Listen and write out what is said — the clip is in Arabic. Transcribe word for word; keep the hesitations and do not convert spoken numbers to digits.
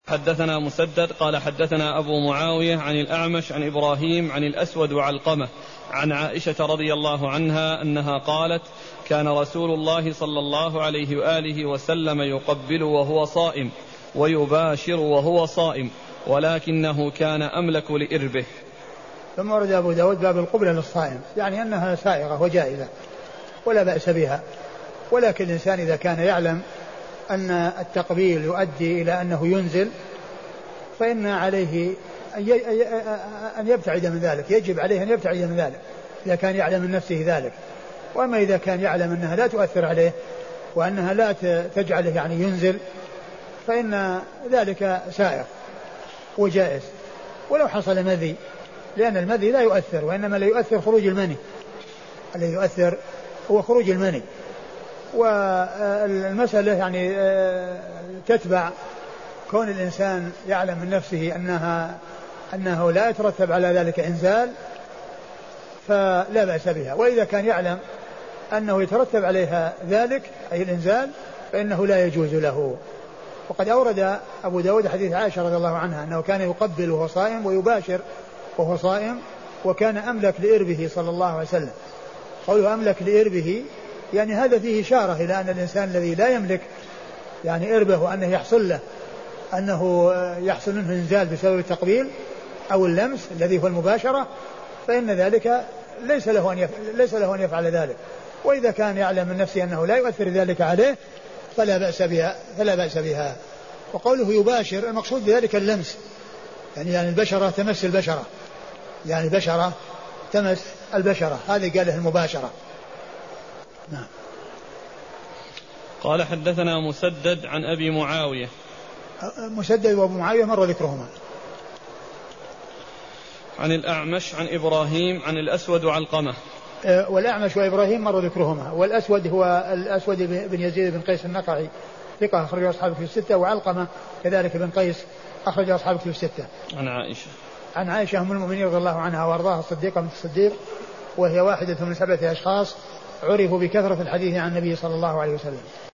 حدثنا مسدد قال حدثنا أبو معاوية عن الأعمش عن إبراهيم عن الأسود وعلقمة عن عائشة رضي الله عنها أنها قالت: كان رسول الله صلى الله عليه وآله وسلم يقبل وهو صائم ويباشر وهو صائم، ولكنه كان أملك لإربه. ثم ورد أبو داود باب القبلة للصائم، يعني أنها سائغة وجائزة ولا بأس بها، ولكن الإنسان إذا كان يعلم أن التقبيل يؤدي إلى أنه ينزل فإن عليه أن يبتعد من ذلك، يجب عليه أن يبتعد من ذلك إذا كان يعلم من نفسه ذلك. وأما إذا كان يعلم أنها لا تؤثر عليه وأنها لا تجعله يعني ينزل فإن ذلك سائغ وجائز ولو حصل مذي، لأن المذي لا يؤثر، وإنما لا يؤثر خروج المني، الذي يؤثر هو خروج المني. والمسألة يعني تتبع كون الإنسان يعلم من نفسه أنها أنه لا يترتب على ذلك إنزال فلا بأس بها، وإذا كان يعلم أنه يترتب عليها ذلك أي الإنزال فإنه لا يجوز له. وقد أورد أبو داود حديث عائشة رضي الله عنها أنه كان يقبل وهو صائم ويباشر وهو صائم، وكان أملك لإربه صلى الله عليه وسلم. قوله أملك لإربه يعني هذا فيه إشارة إلى أن الإنسان الذي لا يملك يعني إربه وأنه يحصل له أنه يحصل منه إنزال بسبب التقبيل أو اللمس الذي هو المباشرة، فإن ذلك ليس له أن يفعل, ليس له أن يفعل ذلك. وإذا كان يعلم من نفسه أنه لا يؤثر ذلك عليه فلا بأس بها فلا بأس بها. وقوله يباشر المقصود بذلك اللمس، يعني يعني البشرة تمس البشرة، يعني البشرة تمس البشرة، هذه قاله المباشرة. نعم. قال حدثنا مسدد عن أبي معاوية. مسدد وأبو معاوية مر ذكرهما. عن الأعمش عن إبراهيم عن الأسود وعلقمة. والأعمش وإبراهيم مر ذكرهما. والأسود هو الأسود بن يزيد بن قيس النقعي ثقة أخرج أصحابه في الستة، وعلقمة كذلك بن قيس أخرج أصحابه في الستة. عن عائشة عن عائشة أم المؤمنين رضي الله عنها وأرضاها الصديقة بنت الصديق، وهي واحدة من سبعة أشخاص عرفوا بكثرة الحديث عن النبي صلى الله عليه وسلم.